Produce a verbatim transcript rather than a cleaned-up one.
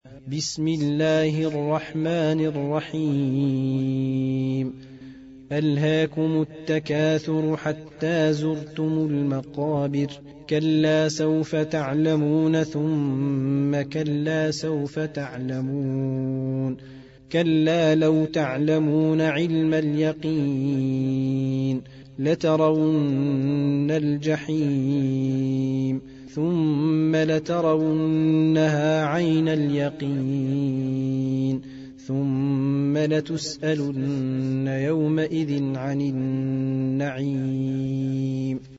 بسم الله الرحمن الرحيم ألهاكم التكاثر حتى زرتم المقابر كلا سوف تعلمون ثم كلا سوف تعلمون كلا لو تعلمون علم اليقين لترون الجحيم ثم لترونها عين اليقين ثم لتسألن يومئذ عن النعيم.